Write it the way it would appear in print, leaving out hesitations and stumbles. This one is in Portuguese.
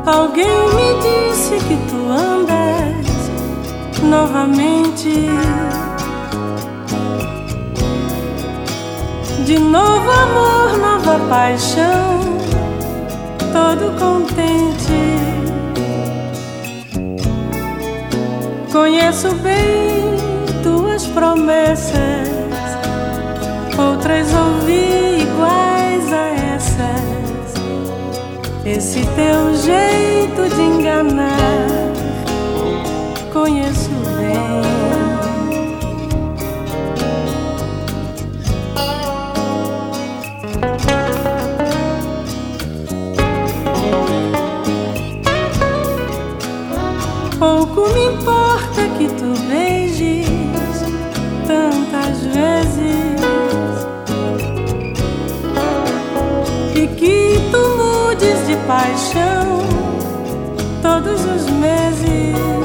Alguém me disse que tu andas novamente, de novo amor, nova paixão, todo contente. Conheço bem tuas promessas, outras ouvi iguais a essas. Esse teu jeito de enganar, conheço bem. Pouco me importa que tu beijes tantas vezes e que tu mudes de paixão todos os meses.